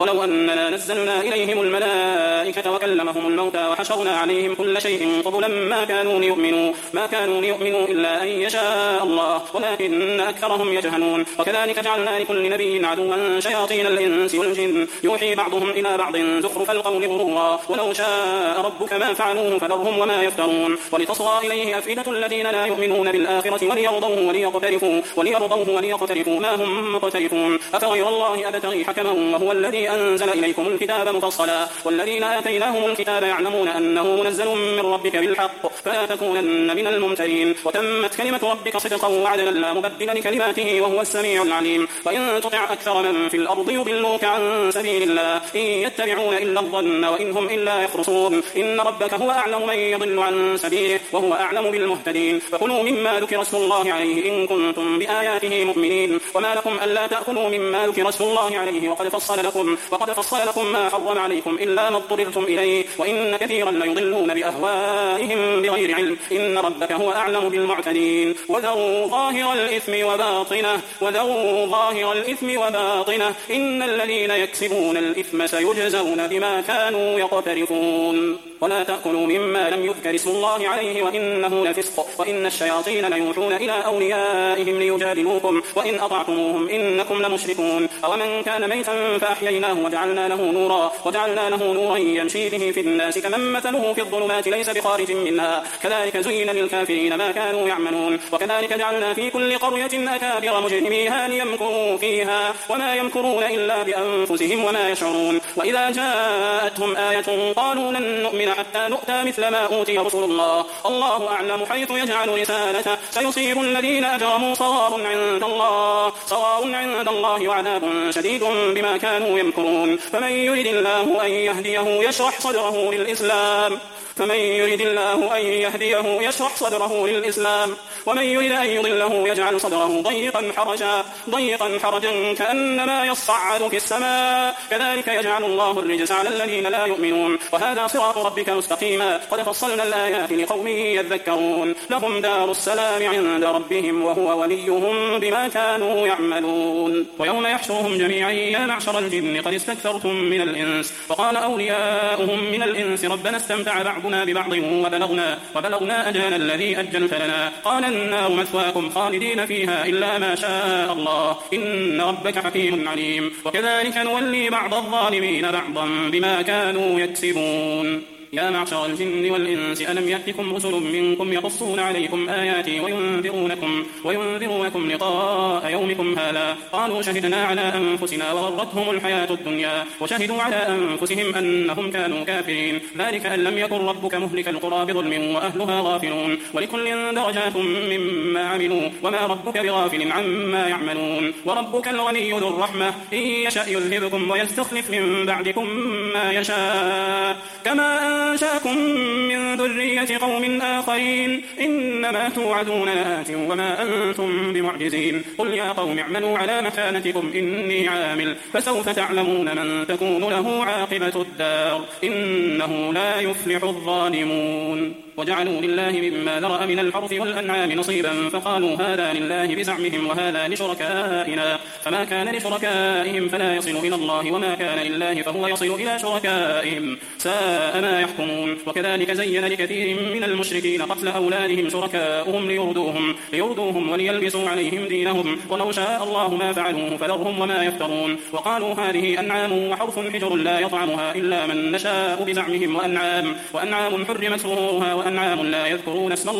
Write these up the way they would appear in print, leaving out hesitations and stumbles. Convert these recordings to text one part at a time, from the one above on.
ولو أننا نزلنا إليهم الملائكة وكلمهم الموتى وحشرنا عليهم كل شيء قبلا ما كانوا ليؤمنوا إلا أن يشاء الله ولكن أكثرهم يجهلون. وكذلك جعلنا لكل نبي عدوا شياطين الإنس والجن يوحي بعضهم إلى بعض زخرف القول غرورا ولو شاء ربك ما فعلوه فذرهم وما يفترون. ولتصغى إليه أفئدة الذين لا يؤمنون بالآخرة وليرضوه وليقترفوا ما هم مقترفون. أفغير الله أبتغي حكما وهو الذي أنزل إليكم الكتاب مفصلا والذين آتيناهم الكتاب يعلمون أنه منزل من ربك بالحق فلا تكونن من الممترين. وتمت كلمة ربك صدقا وعدلا لا مبدل لكلماته وهو السميع العليم. وإن تطع أكثر من في الأرض يضلوك عن سبيل الله إن يتبعون إلا الظن وإن هم إلا يخرصون. إن ربك هو أعلم من يضل عن سبيله وهو أعلم بالمهتدين. فكلوا مما ذكر اسم الله عليه إن كنتم بآياته مؤمنين. وما لكم ألا تأكلوا مما ذكر اسم الله عليه وقد فصل لكم ما حرم عليكم إلا ما اضطررتم إليه وإن كثيرا ليضلون بأهوائهم بغير علم. إن ربك هو أعلم بالمعتدين. وذروا ظاهر الإثم وباطنه إن الذين يكسبون الإثم سيجزون بما كانوا يقترفون. ولا تأكلوا مما لم يذكر اسم الله عليه وإنه لفسق وإن الشياطين ليوحون إلى أوليائهم ليجادلوكم وإن أطعتموهم إنكم لمشركون. أومن كان ميتا فأحييناه وجعلنا له نورا يمشي به في الناس كمن مثله في الظلمات ليس بخارج منها كذلك زين للكافرين ما كانوا يعملون. وكذلك جعلنا في كل قرية أكابر مجرميها ليمكروا فيها وما يمكرون إلا بأنفسهم وما يشعرون. وإذا جاءتهم آية قالوا لن نؤمن حتى نؤتى مثل ما أوتي رسل الله أعلم حيث يجعل رسالته سيصيب الذين أجرموا صغار عند الله وعذاب شديد بما كانوا يمكرون. فمن يرد الله أن يهديه يشرح صدره للإسلام ومن يرد أن يضله يجعل صدره ضيقا حرجا كأنما يصعد في السماء كذلك يجعل الله الرجس على الذين لا يؤمنون. وهذا صراط ربك مستقيما قد فصلنا الآيات لقوم يذكرون. لهم دار السلام عند ربهم وهو وليهم بما كانوا يعملون. ويوم يحشرهم جميعا يا معشر الجن قد استكثرتم من الإنس وقال أولياؤهم من الإنس ربنا استمتع بعضنا ببعض وبلغنا أجلنا الذي أجلت لنا قال النار مثواكم خالدين فيها إلا ما شاء الله إن ربك حكيم عليم. وكذلك نولي بعض الظالمين بعضا بما كانوا يكسبون. يا معشر الجن والإنس ألم يأتكم رسل منكم يقصون عليكم آياتي وينذرونكم لقاء يومكم هذا قالوا شهدنا على أنفسنا وغرتهم الحياة الدنيا وشهدوا على أنفسهم أنهم كانوا كافرين. ذلك أن لم يكن ربك مهلك القرى بظلم وأهلها غافلون ولكل درجات مما عملوا وما ربك بغافل عما يعملون. وربك الغني ذو الرحمة إن يشأ يذهبكم ويستخلف من بعدكم ما يشاء كما أنشأكم من ذرية قوم آخرين إنما توعدون لآت وما أنتم بمعجزين. قل يا قوم اعملوا على مكانتكم إني عامل فسوف تعلمون من تكون له عاقبة الدار إنه لا يفلح الظالمون. وجعلوا لله مما ذرأ من الحرث والأنعام نصيبا فقالوا هذا لله بزعمهم وهذا لشركائنا فما كان لشركائهم فلا يصل إلى الله وما كان لله فهو يصل إلى شركائهم ساء ما يحكمون. وكذلك زين لكثير من المشركين قتل أولادهم شركاؤهم ليردوهم وليلبسوا عليهم دينهم ولو شاء الله ما فعلوه فذرهم وما يفترون. وقالوا هذه أنعام وحرث حجر لا يطعمها إلا من نشاء بزعمهم وأنعام حرمت ظهورها وأنعام لا يذكرون اسم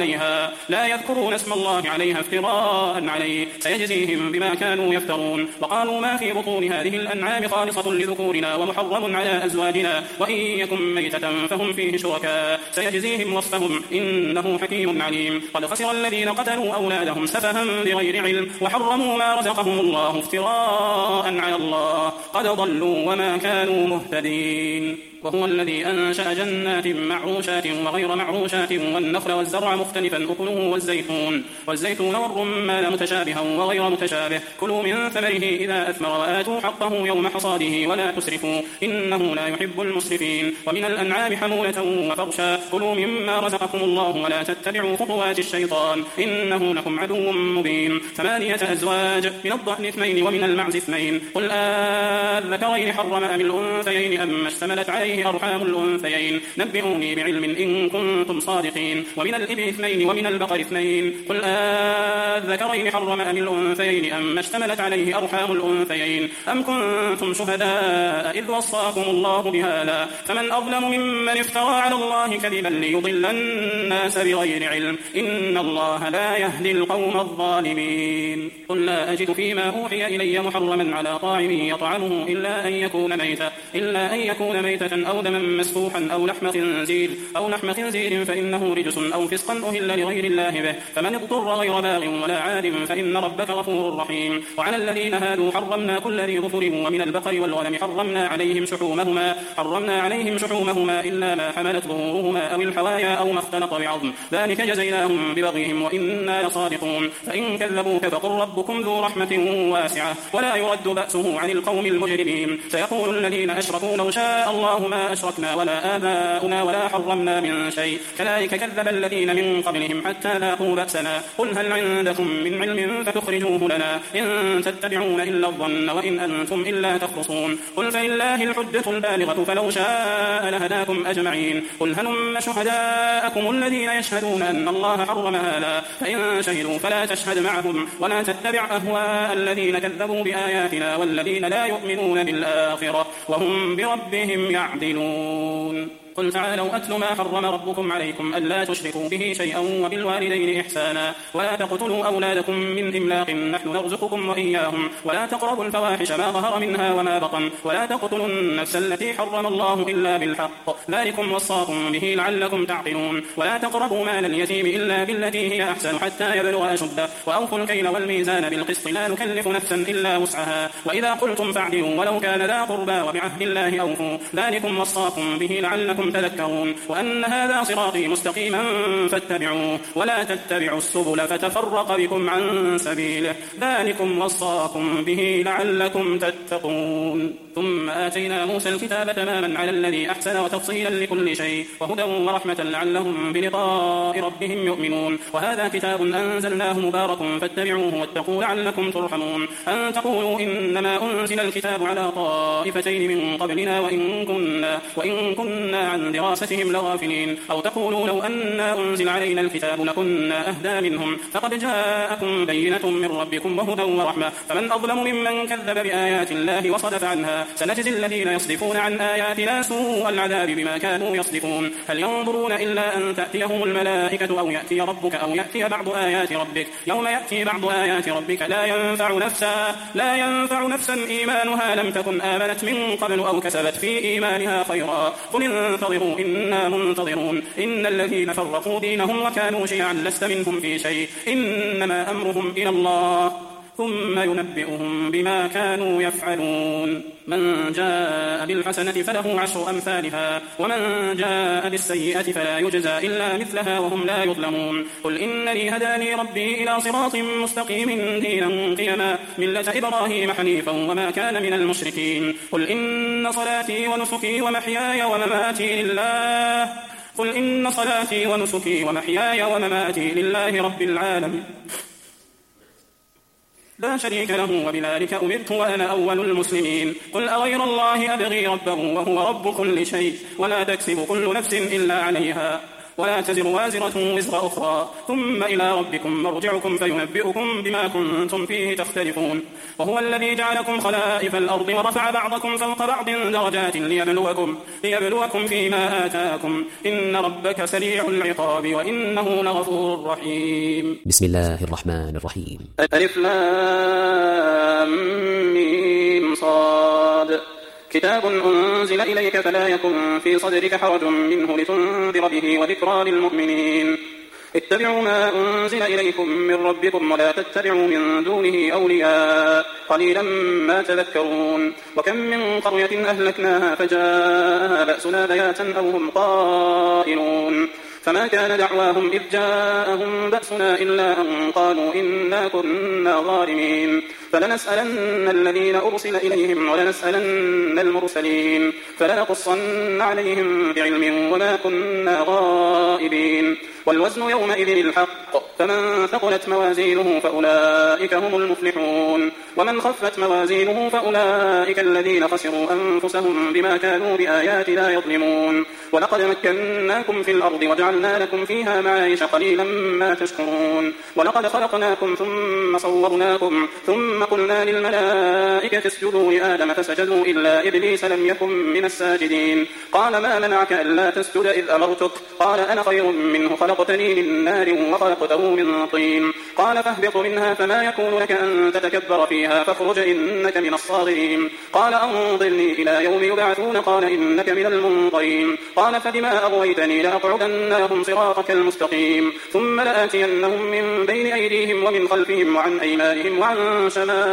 الله عليها افتراء عليه سيجزيهم بما كانوا يفترون. وقالوا ما في بطون هذه الأنعام خالصة لذكورنا ومحرم على أزواجنا وإن يكن ميتة فهم فيه شركاء سيجزيهم وصفهم إنه حكيم عليم. قد خسر الذين قتلوا أولادهم سفها بغير علم وحرموا ما رزقهم الله افتراء على الله قد ضلوا وما كانوا مهتدين. وهو الذي أنشأ جنات معروشات وغير والنخل معروشات والنخل والزرع مختلفا أكله والزيتون والرمان متشابها وغير متشابه كلوا من ثمره إذا أثمر وآتوا حقه يوم حصاده ولا تسرفوا إنه لا يحب المسرفين ومن الأنعام حمولة وفرشا كلوا مما رزقكم الله ولا تتبعوا خطوات الشيطان إنه لكم عدو مبين 8 أزواج من الضأن 2 ومن المعز 2 قل الذكرين حرم أم الأنثيين أم اشتملت عليه أرحام الأنثيين نبئوني بعلم إن كنتم صادقين ومن الإبل 2 ومن البقر 2 قل الذكرين حرم أم الأنثيين أم اشتملت عليه أرحام الأنثيين أم كنتم شهداء إذ وصاكم الله بهذا فمن أظلم ممن افترى على الله كذبا ليضل الناس بغير علم إن الله لا يهدي القوم الظالمين قل لا أجد فيما أوحي إلي محرما على طاعم يطعمه إلا أن يكون ميتة أو دما مسفوحا أو لحم خنزير فإنه رجس أو فسقا أهل لغير الله به فمن اضطر غير باغ ولا عاد فإن ربك غفور رحيم وعلى الذين هادوا حرمنا كل ذي ظفر ومن البقر والغنم حرمنا عليهم شحومهما إلا ما حملت ظهورهما أو الحوايا أو ما اختلط بعظم ذلك جزيناهم ببغيهم وإنا لصادقون فإن كذبوك فقل ربكم ذو رحمة واسعة ولا يرد بأسه عن القوم المجرمين سيقول الذين أشركوا لو شاء الله ما أشركنا ولا آباؤنا ولا حرمنا من شيء كذلك كذب الذين من قبلهم حتى لاقوا بأسنا قل هل عندكم من علم فتخرجوه لنا إن تتبعون إلا الظن وإن أنتم إلا تخرصون قل فلله الحجة البالغة فلو شاء لهداكم أجمعين قل هلم شهداءكم الذين يشهدون أن الله حرم هذا فإن شهدوا فلا تشهد معهم ولا تتبع أهواء الذين كذبوا بآياتنا والذين لا يؤمنون بالآخرة وهم بربهم يعدلون قل تعالوا أتل ما حرم ربكم عليكم ألا تشركوا به شيئا وبالوالدين إحسانا ولا تقتلوا أولادكم من إملاق نحن نرزقكم وإياهم ولا تقربوا الفواحش ما ظهر منها وما بطن ولا تقتلوا النفس التي حرم الله إلا بالحق ذلكم وصاكم به لعلكم تعقلون ولا تقربوا مال اليتيم إلا بالتي هي أحسن حتى يبلغ أشده وأوفوا الكيل والميزان بالقسط لا نكلف نفسا إلا وسعها وإذا قلتم فاعدلوا ولو كان ذا قربى وبعهد الله أوفوا ذلكم وصاكم به لعلكم تذكرون وأن هذا صراطي مستقيما فاتبعوه ولا تتبعوا السبل فتفرق بكم عن سبيله ذلكم وصاكم به لعلكم تتقون ثم آتينا موسى الكتاب تماما على الذي أحسن وتفصيلا لكل شيء وهدى ورحمة لعلهم بلقاء ربهم يؤمنون وهذا كتاب أنزلناه مبارك فاتبعوه واتقوا لعلكم ترحمون أن تقولوا إنما أنزل الكتاب على طائفتين من قبلنا وإن كنا عن دراستهم لغافلين أو تقولوا لو أنا أنزل علينا الكتاب لكنا أهدى منهم فقد جاءكم بينة من ربكم وهدى ورحمة فمن أظلم ممن كذب بآيات الله وصدف عنها سنجزي الذين يصدفون عن آياتنا سوء العذاب بما كانوا يصدفون هل ينظرون إلا أن تأتيهم الملائكة أو يأتي ربك أو يأتي بعض آيات ربك يوم يأتي بعض آيات ربك لا ينفع نفسا إيمانها لم تكن آمنت من قبل أو كسبت في إيمانها خيرا قل انتظروا إنا منتظرون إن الذين فرقوا دينهم وكانوا شيعا لست منهم في شيء إنما أمرهم إلى الله ثم ينبئهم بما كانوا يفعلون من جاء بالحسنة فله 10 أمثالها ومن جاء بالسيئة فلا يجزى إلا مثلها وهم لا يظلمون قل إنني هداني ربي إلى صراط مستقيم دينا قيما ملة إبراهيم حنيفا وما كان من المشركين قل إن صلاتي ونسكي ومحياي ومماتي لله رب العالمين لا شريك له وبذلك أمرت وأنا أول المسلمين قل أغير الله أبغي ربه وهو رب كل شيء ولا تكسب كل نفس إلا عليها ولا تزر وازرة وزر أخرى ثم إلى ربكم مرجعكم فينبئكم بما كنتم فيه تختلفون وهو الذي جعلكم خلائف الأرض ورفع بعضكم فوق بعض درجات ليبلوكم فيما آتاكم إن ربك سريع العقاب وإنه لغفور رحيم بسم الله الرحمن الرحيم ألف لام ميم صاد كتاب أنزل إليك فلا يكن في صدرك حرج منه لتنذر به وذكرى للمؤمنين اتبعوا ما أنزل إليكم من ربكم ولا تتبعوا من دونه أولياء قليلا ما تذكرون وكم من قرية أهلكناها فجاءها بأسنا بياتا أو هم قائلون فما كان دعواهم إذ جاءهم بأسنا إلا أن قالوا إنا كنا ظالمين فلنسألن الذين أرسل إليهم ولنسألن المرسلين فلنقصن عليهم بعلم وما كنا غائبين والوزن يومئذ الحق فمن ثقلت موازينه فأولئك هم المفلحون ومن خفت موازينه فأولئك الذين خسروا أنفسهم بما كانوا بآياتنا يظلمون ولقد مكناكم في الأرض وجعلنا لكم فيها معايش قليلا ما تشكرون ولقد خلقناكم ثم صورناكم ثم قلنا للملائكة اسجدوا لآدم فسجدوا إلا إبليس لم يكن من الساجدين قال ما منعك ألا تسجد إذ أمرتك قال أنا خير منه خلقتني من نار وخلقته من طين قال فاهبط منها فما يكون لك أن تتكبر فيها فاخرج إنك من الصاغرين قال أنظرني إلى يوم يبعثون قال إنك من المنظرين قال فبما أغويتني لأقعدن لهم صراطك المستقيم ثم لآتينهم من بين أيديهم ومن خلفهم وعن أيمانهم وعن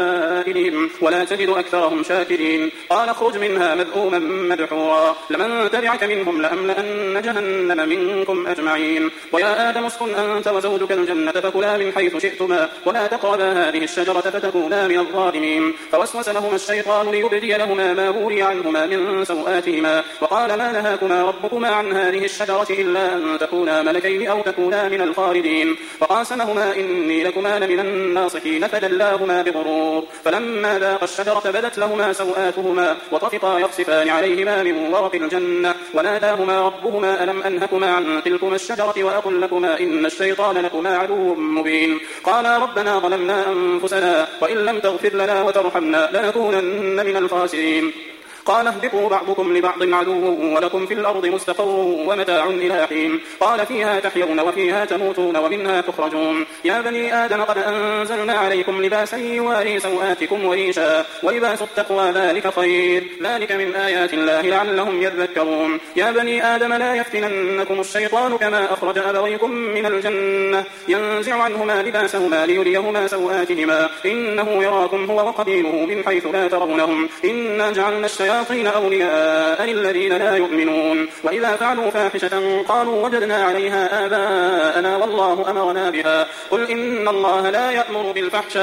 شمائلهم ولا تجد أكثرهم شاكرين قال اخرج منها مذءوما مدحورا لمن تبعك منهم لأملأن جهنم منكم أجمعين ويا آدم اسكن أنت وزوجك الجنة فكلا من حيث شئتما ولا تقربا هذه الشجرة فتكونا من الظالمين فوسوس لهما الشيطان ليبدي لهما ما بوري عنهما من سوآتهما وقال ما نهاكما ربكما عن هذه الشجرة إلا أن تكونا ملكين أو تكونا من الخالدين وقاسمهما إني لكما لمن الناصحين فدلاهما بغرور فلما ذاقا الشجرة بدت لهما سوآتهما وطفقا يخصفان عليهما من ورق الجنة وناداهما ربهما ألم أنهكما عن تلكما الشجرة وأقل لكما إن الشيطان لكما عدو مبين قالا ربنا ظلمنا أنفسنا وإن لم تغفر لنا وترحمنا لنكونن من الخاسرين قال اهبطوا بعضكم لبعض عدو ولكم في الأرض مستقر ومتاع إلى حين قال فيها تحيون وفيها تموتون ومنها تخرجون يا بني آدم قد أنزلنا عليكم لباسا يواري سوآتكم وريشا ولباس التقوى ذلك خير ذلك من آيات الله لعلهم يذكرون يا بني آدم لا يفتننكم الشيطان كما أخرج أبويكم من الجنة ينزع عنهما لباسهما ليريهما سوآتهما إنه يراكم هو وقبيله من حيث لا ترونهم إنا جعلنا الشياطين أولياء للذين لا يؤمنون وإذا فعلوا فاحشة قالوا وجدنا عليها آباءنا والله أمرنا بها قل إن الله لا يأمر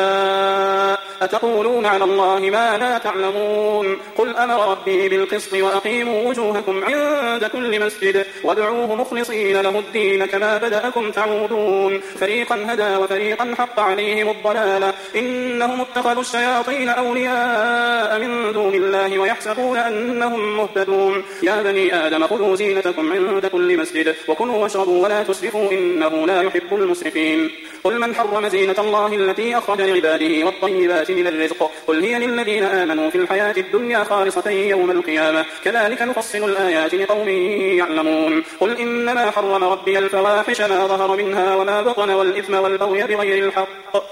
بالفحشاء أتقولون على الله ما لا تعلمون قل أمر ربي بالقسط وأقيموا وجوهكم عند كل مسجد وادعوه مخلصين له الدين كما بدأكم تعودون فريقا هدى وفريقا حق عليهم الضلالة إنهم اتخذوا الشياطين أولياء من دون الله ويحسبون أنهم مهتدون يا بني آدم خذوا زينتكم عند كل مسجد وكلوا واشربوا ولا تسرفوا إنه لا يحب المسرفين قل من حرم زينة الله التي أخرج لعباده والطيبات من الرزق قل هي للذين آمنوا في الحياة الدنيا خالصة يوم القيامة كذلك نفصل الآيات لقوم يعلمون قل إنما حرم ربي الفواحش ما ظهر منها وما بطن والإثم والبغي بغير الحق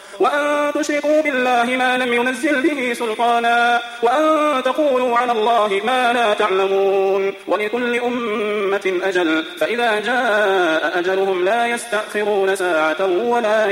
وأن تشركوا بالله ما لم ينزل به سلطانا وأن تقولوا على الله ما لا تعلمون ولكل أمة أجل فإذا جاء أجلهم لا يستأخرون ساعة ولا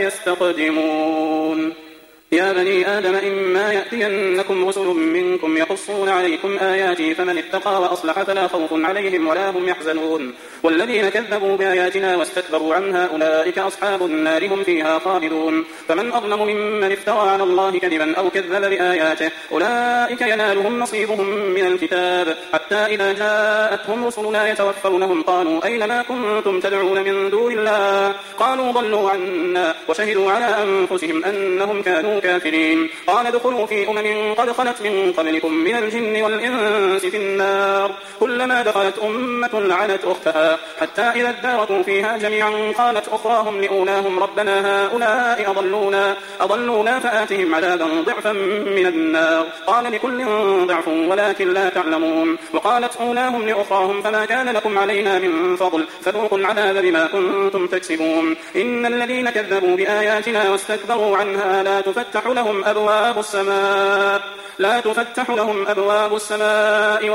يستقدمون يا بني آدم إما يأتينكم رسل منكم يقصون عليكم آياتي فمن اتقى وأصلح فلا خوف عليهم ولا هم يحزنون والذين كذبوا بآياتنا واستكبروا عنها أولئك أصحاب النار هم فيها خالدون فمن أظلم ممن افترى على الله كذبا أو كذب بآياته أولئك ينالهم نصيبهم من الكتاب حتى إذا جاءتهم رسلنا يتوفونهم قالوا أين ما كنتم تدعون من دون الله قالوا ضلوا عنا وشهدوا على أنفسهم أنهم كانوا كافرين قال ادخلوا في أمم قد خلت من قبلكم من الجن والإنس في النار كلما دخلت أمة لعنت أختها حتى إذا اداركوا فيها جميعا قالت أخراهم لأولاهم ربنا هؤلاء أضلونا فآتهم عذابا ضعفا من النار قال لكل ضعف ولكن لا تعلمون وقالت أولاهم لأخراهم فما كان لكم علينا من فضل فذوقوا العذاب بما كنتم تكسبون إن الذين كذبوا بآياتنا واستكبروا عنها لا تفتح لهم أبواب السماء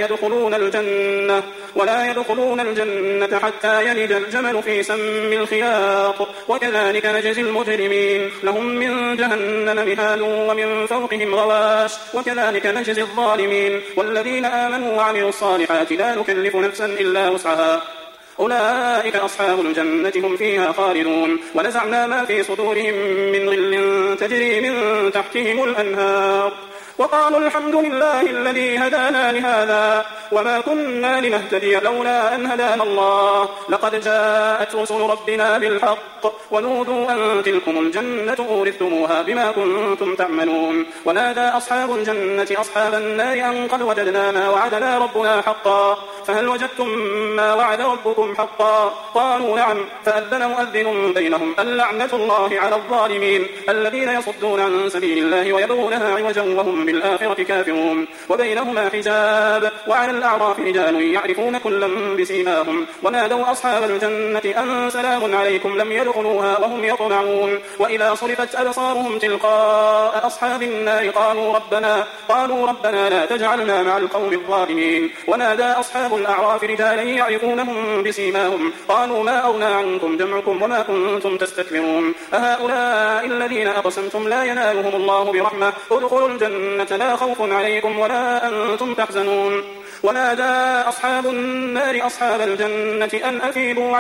ولا يدخلون الجنة حتى يلج الجمل في سم الخياط وكذلك نجزي المجرمين لهم من جهنم مهاد ومن فوقهم غواش وكذلك نجزي الظالمين والذين آمنوا وعملوا الصالحات لا نكلف نفسا إلا وسعها أولئك أصحاب الجنة هم فيها خالدون. ونزعنا ما في صدورهم من غل تجري من تحتهم الأنهار وقالوا الحمد لله الذي هدانا لهذا وما كنا لنهتدي لولا أن هدانا الله لقد جاءت رسل ربنا بالحق ونودوا أن تلكم الجنة أورثتموها بما كنتم تعملون. ونادى أصحاب الجنة أصحاب النار أن قد وجدنا ما وعدنا ربنا حقا فهل وجدتم ما وعد ربكم حقا؟ قالوا نعم. فأذن مؤذن بينهم اللعنة الله على الظالمين الذين يصدون عن سبيل الله ويبغونها عوجا وهم بالآخرة كافرون. وبينهما حجاب. وعلى الأعراف رجال يعرفون كلا بسيماهم ونادوا أصحاب الجنة أن سلام عليكم لم يدخلوها وهم يطمعون. وإذا صرفت أبصارهم تلقاء أصحاب النار قالوا ربنا لا تجعلنا مع القوم الظالمين. ونادى أصحاب الأعراف رجالا يعرفونهم بسيماهم قالوا ما أغنى عنكم جمعكم وما كنتم تستكبرون أهؤلاء الذين أقسمتم لا ينالهم الله برحمة ادخلوا الجنة لا خوف عليكم ولا أنتم تحزنون. ونادى أصحاب النار أصحاب الجنة أن أفيضوا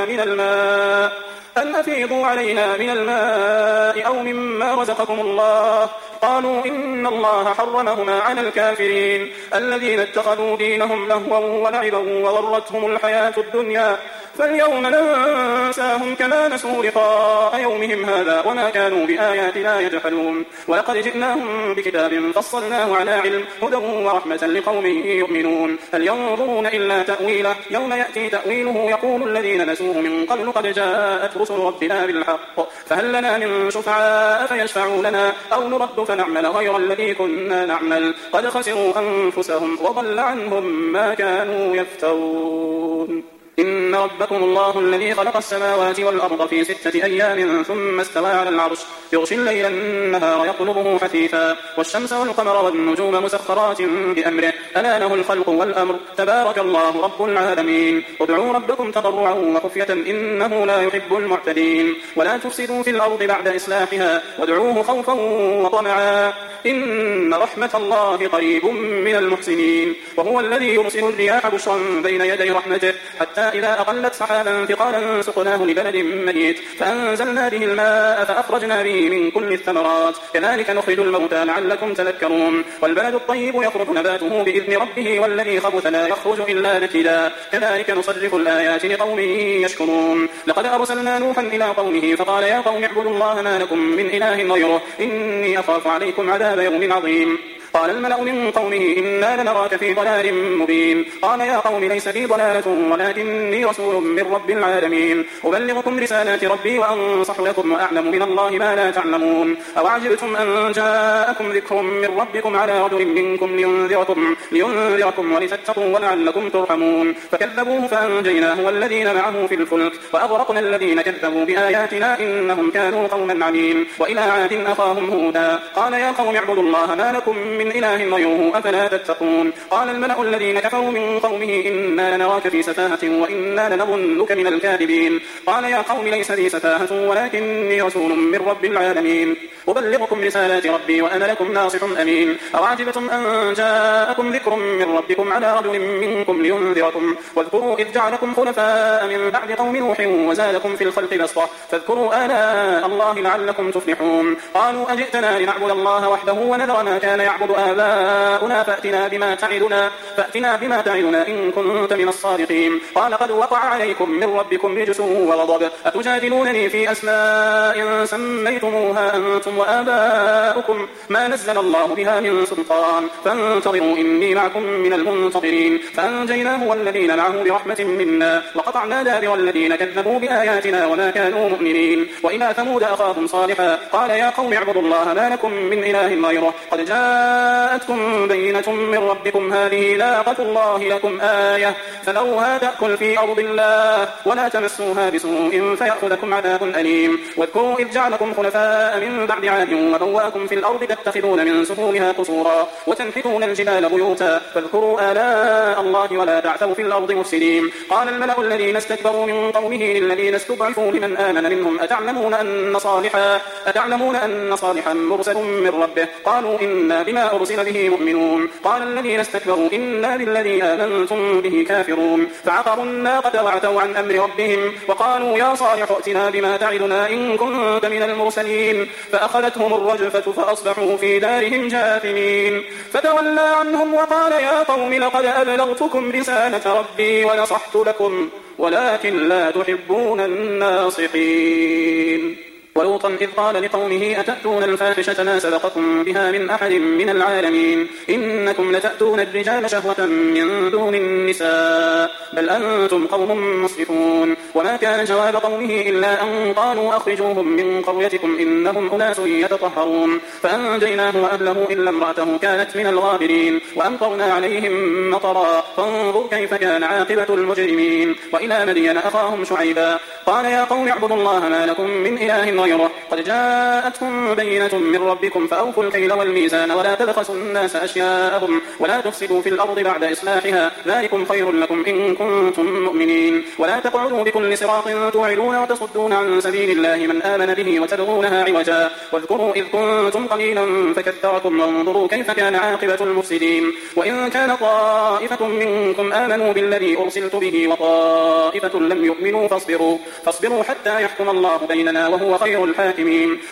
علينا من الماء أو مما رزقكم الله قالوا إن الله حرمهما على الكافرين الذين اتخذوا دينهم لهوا ولعبا وغرتهم الحياة الدنيا فاليوم ننساهم كما نسوا لقاء يومهم هذا وما كانوا بآياتنا يجحدون. ولقد جئناهم بكتاب فصلناه على علم هدى ورحمة لقوم يؤمنون هل ينظرون إلا تأويله يوم يأتي تأويله يقول الذين نسوه من قبل قد جاءت رسل ربنا بالحق فهل لنا من شفعاء فيشفعوا لنا أو نرد فنعمل غير الذي كنا نعمل قد خسروا أنفسهم وضل عنهم ما كانوا يفترون. إن ربكم الله الذي خلق السماوات والأرض في 6 أيام ثم استوى على العرش يغشي الليل النهار يطلبه حثيثا والشمس والقمر والنجوم مسخرات بأمره ألا له الخلق والأمر تبارك الله رب العالمين. ادعوا ربكم تضرعا وخفية إنه لا يحب المعتدين. ولا تفسدوا في الأرض بعد إصلاحها وادعوه خوفا وطمعا إن رحمة الله قريب من المحسنين. وهو الذي يرسل الرياح بشرا بين يدي رحمته حتى إذا أقلت سحابا ثقالا سقناه لبلد ميت فأنزلنا به الماء فأخرجنا به من كل الثمرات كذلك نخرج الموتى لعلكم تذكرون. والبلد الطيب يخرج نباته بإذن ربه والذي خبث لا يخرج إلا نكدا كذلك نصرف الآيات لقوم يشكرون. لقد أرسلنا نوحا إلى قومه فقال يا قوم اعبدوا الله ما لكم من إله غيره إني أخاف عليكم عذاب يوم عظيم. قال الملأ من قومه إنا لنراك في ضلال مبين قال يا قوم ليس بي ضلالة ولكني رسول من رب العالمين أبلغكم رسالات ربي وأنصح لكم وأعلم من الله ما لا تعلمون. أو عجبتم أن جاءكم ذكر من ربكم على رجل منكم لينذركم ولتتقوا ولعلكم ترحمون فكذبوه فأنجيناه والذين معه في الفلك وأغرقنا الذين كذبوا بآياتنا إنهم كانوا قوما عمين. وإلى عاد أخاهم هودا قال يا قوم اعبدوا الله ما لكم من إله غيره أفلا تتقون. قال الملأ الذين كفروا من قومه إنا لنراك في سفاهة وإنا لنظنك من الكاذبين. قال يا قوم ليس لي سفاهة ولكني رسول من رب العالمين أبلغكم رسالات ربي وأنا لكم ناصح أمين. أو عجبتم أن جاءكم ذكر من ربكم على رجل منكم لينذركم واذكروا إذ جعلكم خلفاء من بعد قوم نوح وزادكم في الخلق بسطة فاذكروا آلاء الله لعلكم تفلحون. قالوا أجئتنا لنعبد الله وحده ونذر ما كان يعبد آباؤنا فأتنا بما تعدنا إن كنت من الصادقين. قال قد وقع عليكم من ربكم رجس وغضب أتجادلونني في أسماء سميتموها أنتم وآباؤكم ما نزل الله بها من سلطان فانتظروا إني معكم من المنتظرين. فأنجيناه والذين معه برحمة منا وقطعنا دابر الذين كذبوا بآياتنا وما كانوا مؤمنين. وإلى ثمود أخاهم صالحا قال يا قوم اعبدوا الله ما لكم من إله غيره قد جاءتكم بينة من ربكم هذه ناقة الله لكم آية فذروها تأكل في أرض الله ولا تمسوها بسوء فيأخذكم عذاب أليم. واذكروا إذ جعلكم خلفاء من بعد عاد وبواكم في الأرض تتخذون من سفولها قصورا وتنحتون الجبال بيوتا فاذكروا آلاء الله ولا تعثوا في الأرض مفسدين. قال الملأ الذين استكبروا من قومه للذين استضعفوا لمن آمن منهم أتعلمون أن صالحا مرسل من ربه قالوا إنا بما بما أرسل به مؤمنون. قال الذين استكبروا إنا بالذي آمنتم به كافرون. فعقروا الناقة وعتوا عن أمر ربهم وقالوا يا صالح ائتنا بما تعدنا إن كنت من المرسلين. فأخذتهم الرجفة فأصبحوا في دارهم جاثمين. فتولى عنهم وقال يا قوم لقد أبلغتكم رسالة ربي ونصحت لكم ولكن لا تحبون الناصحين. ولوطا إذ قال لقومه أتأتون الفاحشة ما سبقكم بها من أحد من العالمين إنكم لتأتون الرجال شهوة من دون النساء بل أنتم قوم مسرفون. وما كان جواب قومه إلا أن قالوا أخرجوهم من قريتكم إنهم أناس يتطهرون. فأنجيناه وأهله إلا امرأته كانت من الغابرين وأمطرنا عليهم مطرا فانظر كيف كان عاقبة المجرمين. وإلى مدين أخاهم شعيبا قال يا قوم اعبدوا الله ما لكم من إله غيره قد جاءتكم بينة من ربكم فأوفوا الكيل والميزان ولا تبخسوا الناس أشياءهم ولا تفسدوا في الأرض بعد إصلاحها ذلكم خير لكم إن كنتم مؤمنين. ولا تقعدوا بكل صراط توعدون وتصدون عن سبيل الله من آمن به وتبغونها عوجا واذكروا إذ كنتم قليلا فكثركم وانظروا كيف كان عاقبة المفسدين. وإن كان طائفة منكم آمنوا بالذي أرسلت به وطائفة لم يؤمنوا فاصبروا حتى يحكم الله بيننا وهو خير الحاكمين.